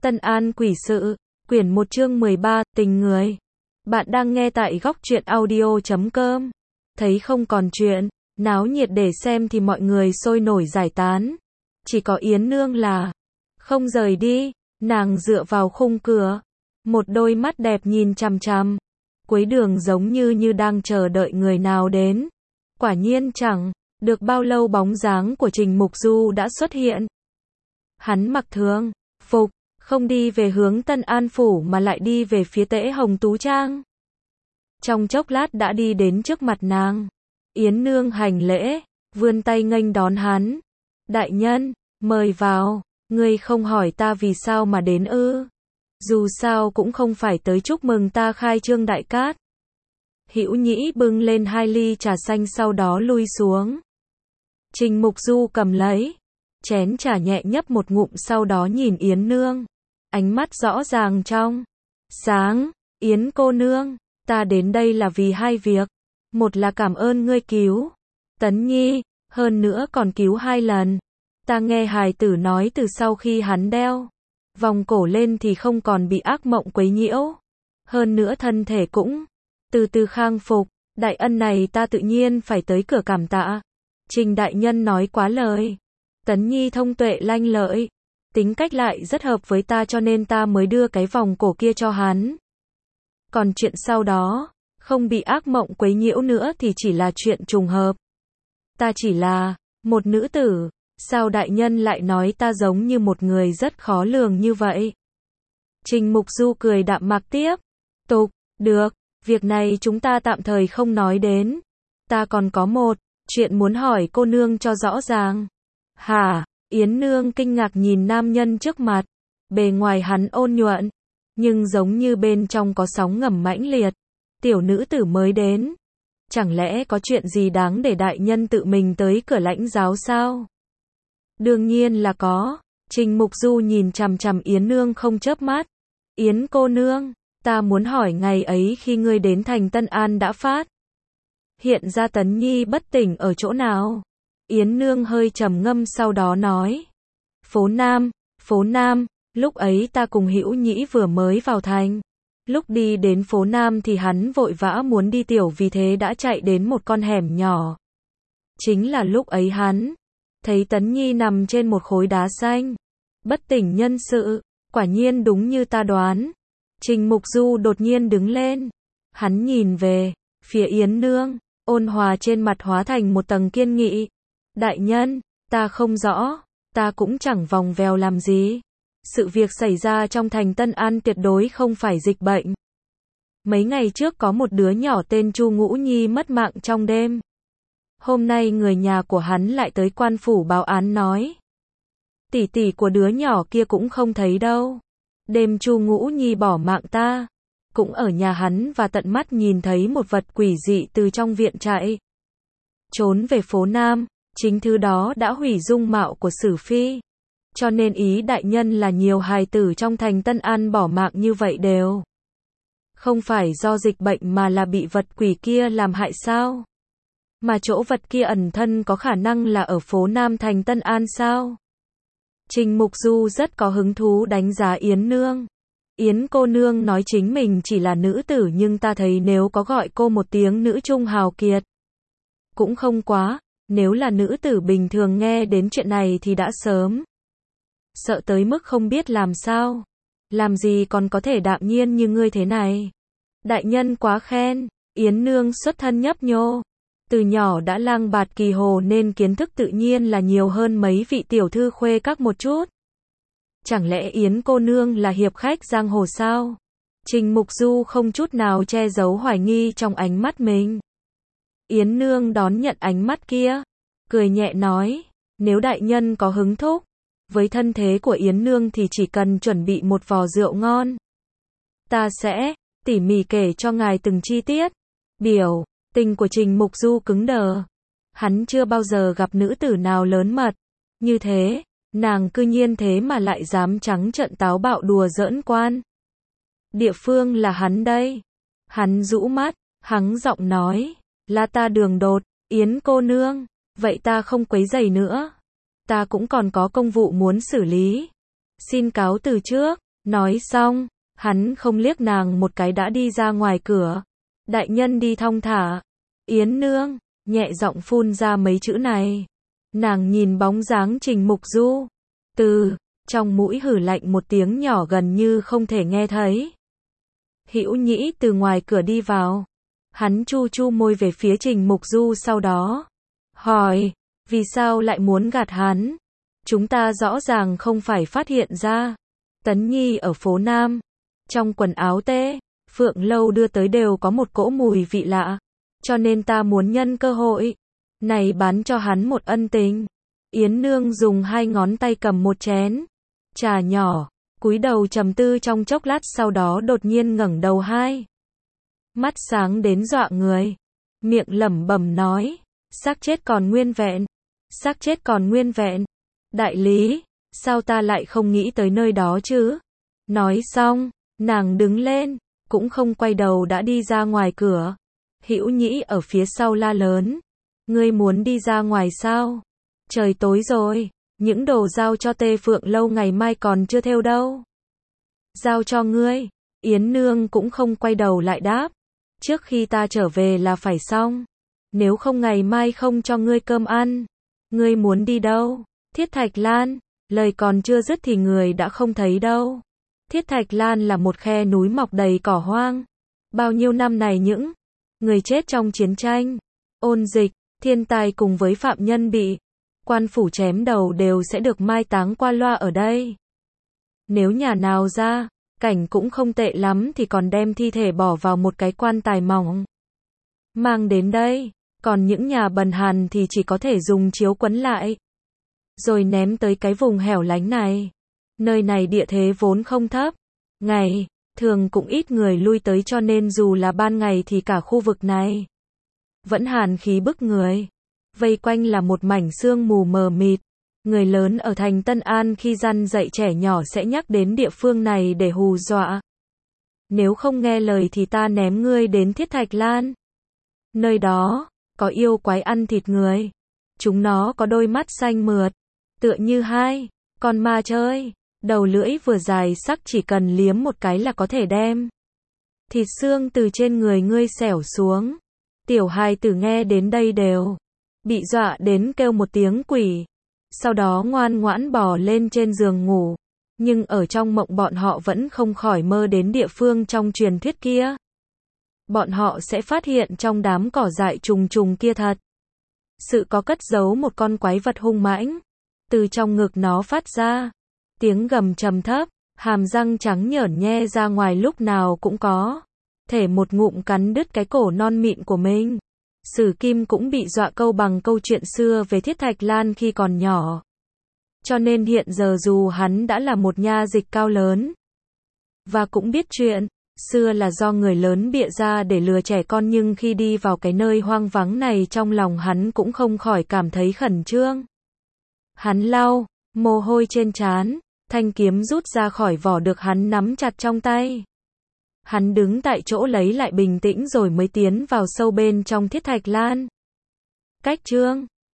Tân An quỷ sự, quyển 1 chương 13, tình người. Bạn đang nghe tại góc truyện audio.com. Thấy không còn chuyện náo nhiệt để xem thì mọi người sôi nổi giải tán. Chỉ có Yến Nương là không rời đi, nàng dựa vào khung cửa, một đôi mắt đẹp nhìn chằm chằm cuối đường giống như đang chờ đợi người nào đến. Quả nhiên chẳng được bao lâu bóng dáng của Trình Mục Du đã xuất hiện. Hắn mặc thường phục, không đi về hướng Tân An Phủ mà lại đi về phía Tễ Hồng Tú Trang. Trong chốc lát đã đi đến trước mặt nàng. Yến Nương hành lễ, vươn tay nghênh đón hắn. Đại nhân, mời vào, ngươi không hỏi ta vì sao mà đến ư? Dù sao cũng không phải tới chúc mừng ta khai trương đại cát. Hữu Nhĩ bưng lên 2 ly trà xanh sau đó lui xuống. Trình Mục Du cầm lấy chén trà nhẹ nhấp một ngụm sau đó nhìn Yến Nương. Ánh mắt rõ ràng trong sáng. Yến cô nương, ta đến đây là vì 2 việc. Một là cảm ơn ngươi cứu Tấn Nhi, hơn nữa còn cứu 2 lần. Ta nghe hài tử nói từ sau khi hắn đeo vòng cổ lên thì không còn bị ác mộng quấy nhiễu. Hơn nữa thân thể cũng từ từ khang phục. Đại ân này ta tự nhiên phải tới cửa cảm tạ. Trình đại nhân nói quá lời. Tấn Nhi thông tuệ lanh lợi, tính cách lại rất hợp với ta cho nên ta mới đưa cái vòng cổ kia cho hắn. Còn chuyện sau đó, không bị ác mộng quấy nhiễu nữa thì chỉ là chuyện trùng hợp. Ta chỉ là một nữ tử, sao đại nhân lại nói ta giống như một người rất khó lường như vậy? Trình Mục Du cười đạm mạc tiếp. Tục, được, việc này chúng ta tạm thời không nói đến. Ta còn có một chuyện muốn hỏi cô nương cho rõ ràng. Hả? Yến Nương kinh ngạc nhìn nam nhân trước mặt. Bề ngoài hắn ôn nhuận, nhưng giống như bên trong có sóng ngầm mãnh liệt. Tiểu nữ tử mới đến. Chẳng lẽ có chuyện gì đáng để đại nhân tự mình tới cửa lãnh giáo sao? Đương nhiên là có. Trình Mục Du nhìn chằm chằm Yến Nương không chớp mắt. Yến cô nương, ta muốn hỏi ngày ấy khi ngươi đến thành Tân An đã phát hiện ra Tấn Nhi bất tỉnh ở chỗ nào? Yến Nương hơi trầm ngâm sau đó nói. Phố Nam, lúc ấy ta cùng Hữu Nhĩ vừa mới vào thành. Lúc đi đến phố Nam thì hắn vội vã muốn đi tiểu vì thế đã chạy đến một con hẻm nhỏ. Chính là lúc ấy hắn thấy Tấn Nhi nằm trên một khối đá xanh, bất tỉnh nhân sự, quả nhiên đúng như ta đoán. Trình Mục Du đột nhiên đứng lên, hắn nhìn về phía Yến Nương, ôn hòa trên mặt hóa thành một tầng kiên nghị. Đại nhân, ta không rõ, ta cũng chẳng vòng vèo làm gì. Sự việc xảy ra trong thành Tân An tuyệt đối không phải dịch bệnh. Mấy ngày trước có một đứa nhỏ tên Chu Ngũ Nhi mất mạng trong đêm. Hôm nay người nhà của hắn lại tới quan phủ báo án nói. Tỷ tỷ của đứa nhỏ kia cũng không thấy đâu. Đêm Chu Ngũ Nhi bỏ mạng ta, cũng ở nhà hắn và tận mắt nhìn thấy một vật quỷ dị từ trong viện chạy trốn về phố Nam. Chính thứ đó đã hủy dung mạo của Sử Phi. Cho nên ý đại nhân là nhiều hài tử trong thành Tân An bỏ mạng như vậy đều không phải do dịch bệnh mà là bị vật quỷ kia làm hại sao? Mà chỗ vật kia ẩn thân có khả năng là ở phố Nam thành Tân An sao? Trình Mục Du rất có hứng thú đánh giá Yến Nương. Yến cô nương nói chính mình chỉ là nữ tử nhưng ta thấy nếu có gọi cô một tiếng nữ trung hào kiệt cũng không quá. Nếu là nữ tử bình thường nghe đến chuyện này thì đã sớm sợ tới mức không biết làm sao. Làm gì còn có thể đạm nhiên như ngươi thế này. Đại nhân quá khen. Yến Nương xuất thân nhấp nhô, từ nhỏ đã lang bạt kỳ hồ nên kiến thức tự nhiên là nhiều hơn mấy vị tiểu thư khuê các một chút. Chẳng lẽ Yến cô nương là hiệp khách giang hồ sao? Trình Mục Du không chút nào che giấu hoài nghi trong ánh mắt mình. Yến Nương đón nhận ánh mắt kia, cười nhẹ nói, nếu đại nhân có hứng thú với thân thế của Yến Nương thì chỉ cần chuẩn bị một vò rượu ngon. Ta sẽ tỉ mỉ kể cho ngài từng chi tiết. Biểu tình của Trình Mục Du cứng đờ. Hắn chưa bao giờ gặp nữ tử nào lớn mật như thế, nàng cư nhiên thế mà lại dám trắng trợn táo bạo đùa giỡn quan. Địa phương là hắn đây. Hắn rũ mắt, hắng giọng nói, là ta đường đột, Yến cô nương, vậy ta không quấy rầy nữa. Ta cũng còn có công vụ muốn xử lý. Xin cáo từ trước. Nói xong, hắn không liếc nàng một cái đã đi ra ngoài cửa. Đại nhân đi thong thả. Yến nương, nhẹ giọng phun ra mấy chữ này. Nàng nhìn bóng dáng Trình Mục Du. Trong mũi hử lạnh một tiếng nhỏ gần như không thể nghe thấy. Hữu Nhĩ từ ngoài cửa đi vào. Hắn chu chu môi về phía Trình Mục Du sau đó. Hỏi, vì sao lại muốn gạt hắn? Chúng ta rõ ràng không phải phát hiện ra. Tấn Nhi ở phố Nam. Trong quần áo tê, Phượng Lâu đưa tới đều có một cỗ mùi vị lạ. Cho nên ta muốn nhân cơ hội này bán cho hắn một ân tình. Yến nương dùng 2 ngón tay cầm một chén trà nhỏ, cúi đầu trầm tư trong chốc lát sau đó đột nhiên ngẩng đầu mắt sáng đến dọa người. Miệng lẩm bẩm nói, xác chết còn nguyên vẹn. Xác chết còn nguyên vẹn. Đại lý, sao ta lại không nghĩ tới nơi đó chứ? Nói xong, nàng đứng lên, cũng không quay đầu đã đi ra ngoài cửa. Hữu Nhĩ ở phía sau la lớn. Ngươi muốn đi ra ngoài sao? Trời tối rồi, những đồ giao cho Tê Phượng Lâu ngày mai còn chưa thêu đâu. Giao cho ngươi. Yến nương cũng không quay đầu lại đáp. Trước khi ta trở về là phải xong. Nếu không ngày mai không cho ngươi cơm ăn. Ngươi muốn đi đâu? Thiết Thạch Lan. Lời còn chưa dứt thì người đã không thấy đâu. Thiết Thạch Lan là một khe núi mọc đầy cỏ hoang. Bao nhiêu năm này những người chết trong chiến tranh, ôn dịch, thiên tai cùng với phạm nhân bị quan phủ chém đầu đều sẽ được mai táng qua loa ở đây. Nếu nhà nào ra, cảnh cũng không tệ lắm thì còn đem thi thể bỏ vào một cái quan tài mỏng. Mang đến đây, còn những nhà bần hàn thì chỉ có thể dùng chiếu quấn lại. Rồi ném tới cái vùng hẻo lánh này. Nơi này địa thế vốn không thấp. Ngày thường cũng ít người lui tới cho nên dù là ban ngày thì cả khu vực này vẫn hàn khí bức người. Vây quanh là một mảnh sương mù mờ mịt. Người lớn ở thành Tân An khi răn dạy trẻ nhỏ sẽ nhắc đến địa phương này để hù dọa. Nếu không nghe lời thì ta ném ngươi đến Thiết Thạch Lan. Nơi đó có yêu quái ăn thịt người. Chúng nó có đôi mắt xanh mượt, tựa như 2 con ma chơi. Đầu lưỡi vừa dài sắc chỉ cần liếm một cái là có thể đem thịt xương từ trên người ngươi xẻo xuống. Tiểu hài tử nghe đến đây đều bị dọa đến kêu một tiếng quỷ. Sau đó ngoan ngoãn bò lên trên giường ngủ. Nhưng ở trong mộng bọn họ vẫn không khỏi mơ đến địa phương trong truyền thuyết kia. Bọn họ sẽ phát hiện trong đám cỏ dại trùng trùng kia thật sự có cất giấu một con quái vật hung mãnh. Từ trong ngực nó phát ra tiếng gầm trầm thấp, hàm răng trắng nhởn nhe ra ngoài lúc nào cũng có thể một ngụm cắn đứt cái cổ non mịn của mình. Sử Kim cũng bị dọa câu bằng câu chuyện xưa về Thiết Thạch Lan khi còn nhỏ. Cho nên hiện giờ dù hắn đã là một nha dịch cao lớn và cũng biết chuyện xưa là do người lớn bịa ra để lừa trẻ con, nhưng khi đi vào cái nơi hoang vắng này trong lòng hắn cũng không khỏi cảm thấy khẩn trương. Hắn lau mồ hôi trên trán, thanh kiếm rút ra khỏi vỏ được hắn nắm chặt trong tay. Hắn đứng tại chỗ lấy lại bình tĩnh rồi mới tiến vào sâu bên trong Thiết Thạch Lan. Cách chương